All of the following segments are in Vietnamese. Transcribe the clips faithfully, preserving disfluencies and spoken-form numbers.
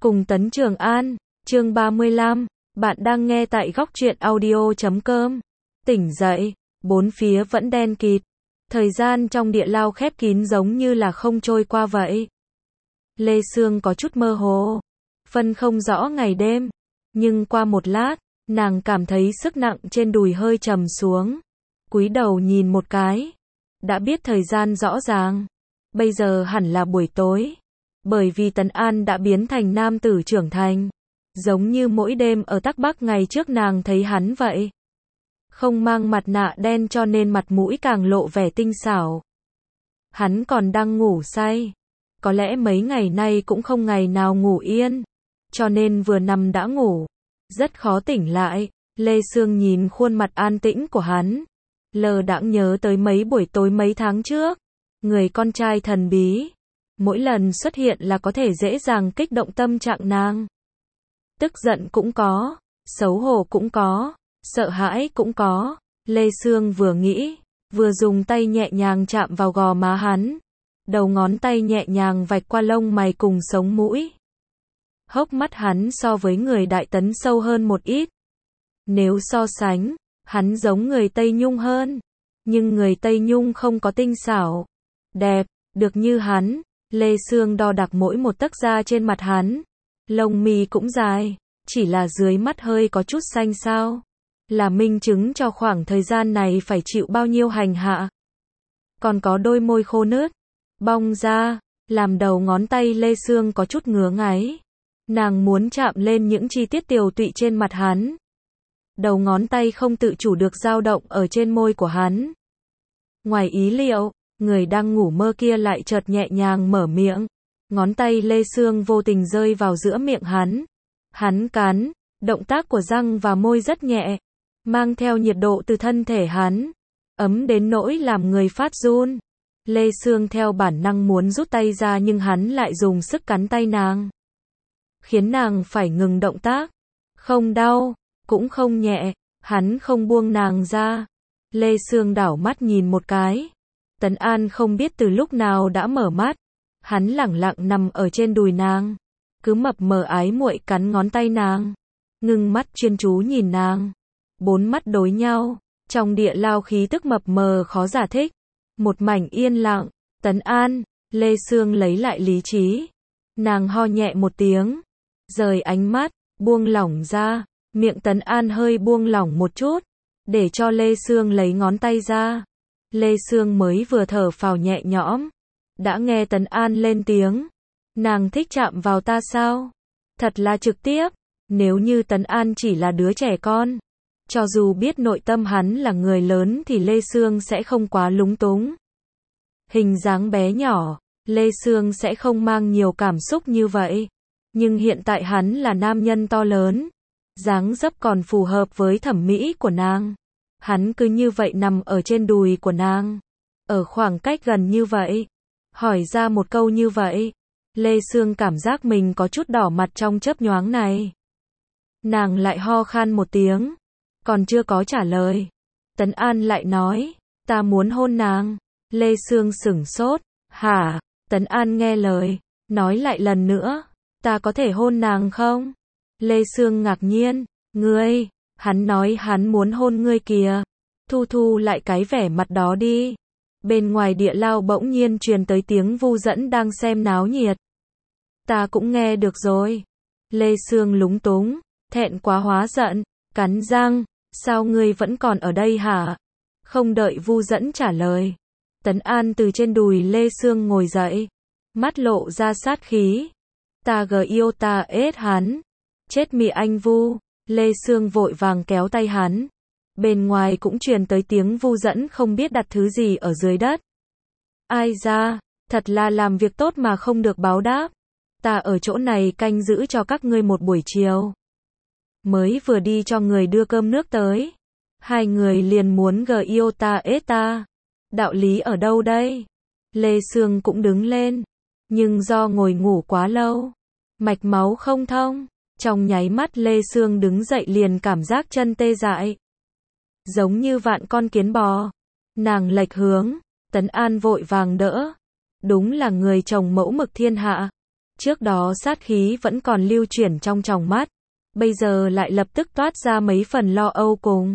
Cùng Tấn Trường An, chương ba mươi lăm, bạn đang nghe tại góc truyện audio chấm com. Tỉnh dậy, bốn phía vẫn đen kịt. Thời gian trong địa lao khép kín giống như là không trôi qua vậy. Lê Sương có chút mơ hồ, phân không rõ ngày đêm. Nhưng qua một lát, nàng cảm thấy sức nặng trên đùi hơi trầm xuống. Cúi đầu nhìn một cái, đã biết thời gian rõ ràng. Bây giờ hẳn là buổi tối. Bởi vì Tấn An đã biến thành nam tử trưởng thành. Giống như mỗi đêm ở Tắc Bắc ngày trước nàng thấy hắn vậy. Không mang mặt nạ đen cho nên mặt mũi càng lộ vẻ tinh xảo. Hắn còn đang ngủ say. Có lẽ mấy ngày nay cũng không ngày nào ngủ yên. Cho nên vừa nằm đã ngủ. Rất khó tỉnh lại. Lê Sương nhìn khuôn mặt an tĩnh của hắn. Lờ đãng nhớ tới mấy buổi tối mấy tháng trước. Người con trai thần bí. Mỗi lần xuất hiện là có thể dễ dàng kích động tâm trạng nàng. Tức giận cũng có, xấu hổ cũng có, sợ hãi cũng có. Lê Sương vừa nghĩ, vừa dùng tay nhẹ nhàng chạm vào gò má hắn. Đầu ngón tay nhẹ nhàng vạch qua lông mày cùng sống mũi. Hốc mắt hắn so với người Đại Tấn sâu hơn một ít. Nếu so sánh, hắn giống người Tây Nhung hơn. Nhưng người Tây Nhung không có tinh xảo, đẹp, được như hắn. Lê Sương đo đạc mỗi một tấc da trên mặt hắn. Lông mi cũng dài, chỉ là dưới mắt hơi có chút xanh xao. Là minh chứng cho khoảng thời gian này phải chịu bao nhiêu hành hạ. Còn có đôi môi khô nứt, bong ra, làm đầu ngón tay Lê Sương có chút ngứa ngáy. Nàng muốn chạm lên những chi tiết tiều tụy trên mặt hắn. Đầu ngón tay không tự chủ được dao động ở trên môi của hắn. Ngoài ý liệu, người đang ngủ mơ kia lại chợt nhẹ nhàng mở miệng. Ngón tay Lê Sương vô tình rơi vào giữa miệng hắn. Hắn cắn, động tác của răng và môi rất nhẹ, mang theo nhiệt độ từ thân thể hắn, ấm đến nỗi làm người phát run. Lê Sương theo bản năng muốn rút tay ra nhưng hắn lại dùng sức cắn tay nàng, khiến nàng phải ngừng động tác. Không đau, cũng không nhẹ, hắn không buông nàng ra. Lê Sương đảo mắt nhìn một cái. Tấn An không biết từ lúc nào đã mở mắt. Hắn lẳng lặng nằm ở trên đùi nàng, cứ mập mờ ái muội cắn ngón tay nàng, ngưng mắt chuyên chú nhìn nàng. Bốn mắt đối nhau, trong địa lao khí tức mập mờ khó giải thích. Một mảnh yên lặng. Tấn An, Lê Sương lấy lại lý trí. Nàng ho nhẹ một tiếng, rời ánh mắt, buông lỏng ra. Miệng Tấn An hơi buông lỏng một chút, để cho Lê Sương lấy ngón tay ra. Lê Sương mới vừa thở phào nhẹ nhõm, đã nghe Tấn An lên tiếng. Nàng thích chạm vào ta sao? Thật là trực tiếp. Nếu như Tấn An chỉ là đứa trẻ con, cho dù biết nội tâm hắn là người lớn thì Lê Sương sẽ không quá lúng túng. Hình dáng bé nhỏ, Lê Sương sẽ không mang nhiều cảm xúc như vậy. Nhưng hiện tại hắn là nam nhân to lớn, dáng dấp còn phù hợp với thẩm mỹ của nàng. Hắn cứ như vậy nằm ở trên đùi của nàng, ở khoảng cách gần như vậy, hỏi ra một câu như vậy. Lê Sương cảm giác mình có chút đỏ mặt trong chớp nhoáng này. Nàng lại ho khan một tiếng, còn chưa có trả lời. Tấn An lại nói, ta muốn hôn nàng. Lê Sương sửng sốt, hả? Tấn An nghe lời, nói lại lần nữa, ta có thể hôn nàng không? Lê Sương ngạc nhiên, ngươi, hắn nói hắn muốn hôn ngươi kìa. Thu thu lại cái vẻ mặt đó đi. Bên ngoài địa lao bỗng nhiên truyền tới tiếng Vu Dẫn đang xem náo nhiệt. Ta cũng nghe được rồi. Lê Sương lúng túng, thẹn quá hóa giận, cắn răng, sao ngươi vẫn còn ở đây hả? Không đợi Vu Dẫn trả lời, Tấn An từ trên đùi Lê Sương ngồi dậy, mắt lộ ra sát khí. Ta gờ yêu ta ết hắn. Chết mị anh Vu. Lê Sương vội vàng kéo tay hắn. Bên ngoài cũng truyền tới tiếng Vu Dẫn không biết đặt thứ gì ở dưới đất. Ai ra, thật là làm việc tốt mà không được báo đáp. Ta ở chỗ này canh giữ cho các ngươi một buổi chiều. Mới vừa đi cho người đưa cơm nước tới, hai người liền muốn gờ yêu ta ết ta. Đạo lý ở đâu đây? Lê Sương cũng đứng lên, nhưng do ngồi ngủ quá lâu, mạch máu không thông. Trong nháy mắt Lê Sương đứng dậy liền cảm giác chân tê dại, giống như vạn con kiến bò. Nàng lệch hướng, Tấn An vội vàng đỡ. Đúng là người chồng mẫu mực thiên hạ. Trước đó sát khí vẫn còn lưu chuyển trong tròng mắt, bây giờ lại lập tức toát ra mấy phần lo âu cùng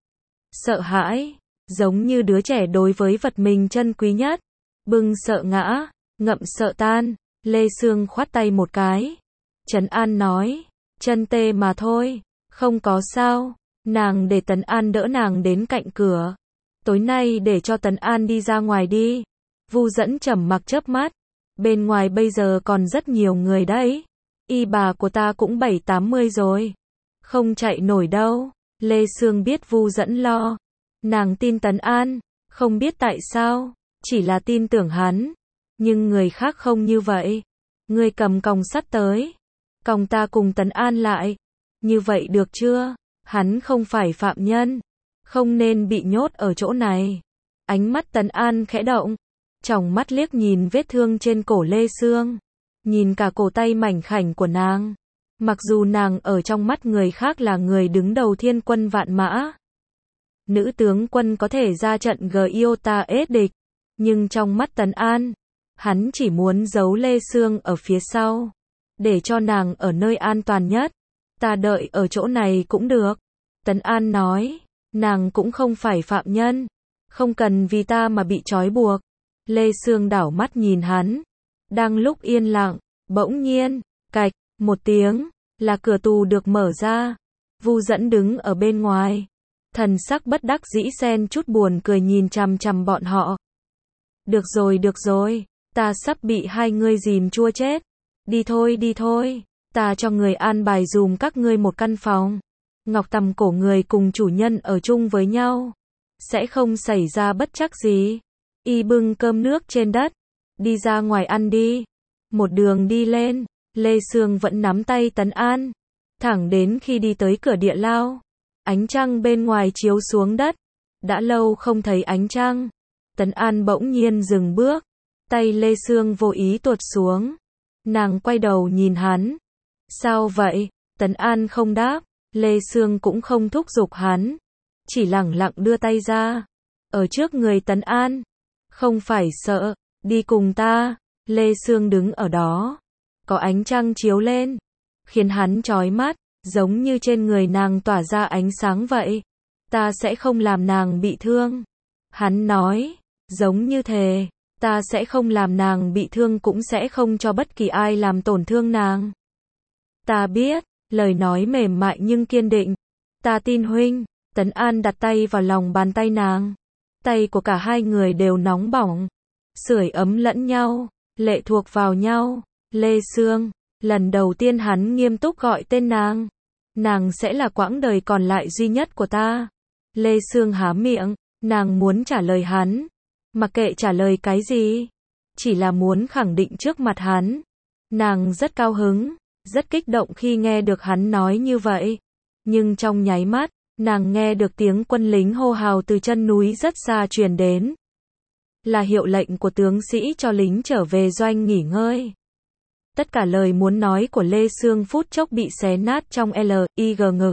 sợ hãi, giống như đứa trẻ đối với vật mình trân quý nhất, bưng sợ ngã, ngậm sợ tan. Lê Sương khoát tay một cái, trấn an nói, chân tê mà thôi, không có sao. Nàng để Tấn An đỡ nàng đến cạnh cửa. Tối nay để cho Tấn An đi ra ngoài đi. Vu Dẫn trầm mặc chớp mắt, bên ngoài bây giờ còn rất nhiều người đấy. Y bà của ta cũng bảy tám mươi rồi, không chạy nổi đâu. Lê Sương biết Vu Dẫn lo, nàng tin Tấn An, không biết tại sao, chỉ là tin tưởng hắn. Nhưng người khác không như vậy. Ngươi cầm còng sắt tới, còng ta cùng Tấn An lại. Như vậy được chưa? Hắn không phải phạm nhân, không nên bị nhốt ở chỗ này. Ánh mắt Tấn An khẽ động, tròng mắt liếc nhìn vết thương trên cổ Lê Sương, nhìn cả cổ tay mảnh khảnh của nàng. Mặc dù nàng ở trong mắt người khác là người đứng đầu thiên quân vạn mã, nữ tướng quân có thể ra trận Giota ết địch, nhưng trong mắt Tấn An, hắn chỉ muốn giấu Lê Sương ở phía sau, để cho nàng ở nơi an toàn nhất. Ta đợi ở chỗ này cũng được. Tấn An nói, nàng cũng không phải phạm nhân, không cần vì ta mà bị trói buộc. Lê Sương đảo mắt nhìn hắn, đang lúc yên lặng, bỗng nhiên, cạch, một tiếng, là cửa tù được mở ra. Vu Dẫn đứng ở bên ngoài, thần sắc bất đắc dĩ xen chút buồn cười nhìn chằm chằm bọn họ. Được rồi được rồi, ta sắp bị hai ngươi dìm chua chết. Đi thôi đi thôi, ta cho người an bài dùm các ngươi một căn phòng. Ngọc tầm cổ người cùng chủ nhân ở chung với nhau, sẽ không xảy ra bất trắc gì. Y bưng cơm nước trên đất, đi ra ngoài ăn đi. Một đường đi lên, Lê Sương vẫn nắm tay Tấn An, thẳng đến khi đi tới cửa địa lao. Ánh trăng bên ngoài chiếu xuống đất, đã lâu không thấy ánh trăng. Tấn An bỗng nhiên dừng bước, tay Lê Sương vô ý tuột xuống. Nàng quay đầu nhìn hắn. Sao vậy? Tấn An không đáp, Lê Sương cũng không thúc giục hắn, chỉ lẳng lặng đưa tay ra, ở trước người Tấn An. Không phải sợ, đi cùng ta. Lê Sương đứng ở đó, có ánh trăng chiếu lên, khiến hắn chói mắt, giống như trên người nàng tỏa ra ánh sáng vậy. Ta sẽ không làm nàng bị thương. Hắn nói, giống như thề, ta sẽ không làm nàng bị thương cũng sẽ không cho bất kỳ ai làm tổn thương nàng. Ta biết, lời nói mềm mại nhưng kiên định. Ta tin huynh. Tấn An đặt tay vào lòng bàn tay nàng. Tay của cả hai người đều nóng bỏng, sưởi ấm lẫn nhau, lệ thuộc vào nhau. Lê Sương, lần đầu tiên hắn nghiêm túc gọi tên nàng. Nàng sẽ là quãng đời còn lại duy nhất của ta. Lê Sương há miệng, nàng muốn trả lời hắn, mặc kệ trả lời cái gì, chỉ là muốn khẳng định trước mặt hắn. Nàng rất cao hứng, rất kích động khi nghe được hắn nói như vậy. Nhưng trong nháy mắt, nàng nghe được tiếng quân lính hô hào từ chân núi rất xa truyền đến. Là hiệu lệnh của tướng sĩ cho lính trở về doanh nghỉ ngơi. Tất cả lời muốn nói của Lê Sương phút chốc bị xé nát trong lig ngực.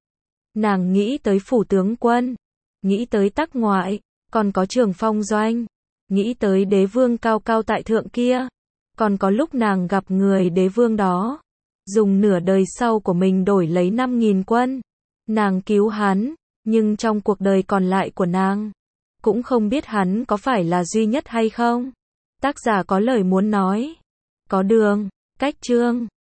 Nàng nghĩ tới phủ tướng quân, nghĩ tới Tắc ngoại, còn có Trường Phong doanh, nghĩ tới đế vương cao cao tại thượng kia, còn có lúc nàng gặp người đế vương đó, dùng nửa đời sau của mình đổi lấy năm nghìn quân. Nàng cứu hắn, nhưng trong cuộc đời còn lại của nàng, cũng không biết hắn có phải là duy nhất hay không. Tác giả có lời muốn nói. Có đường, cách chương.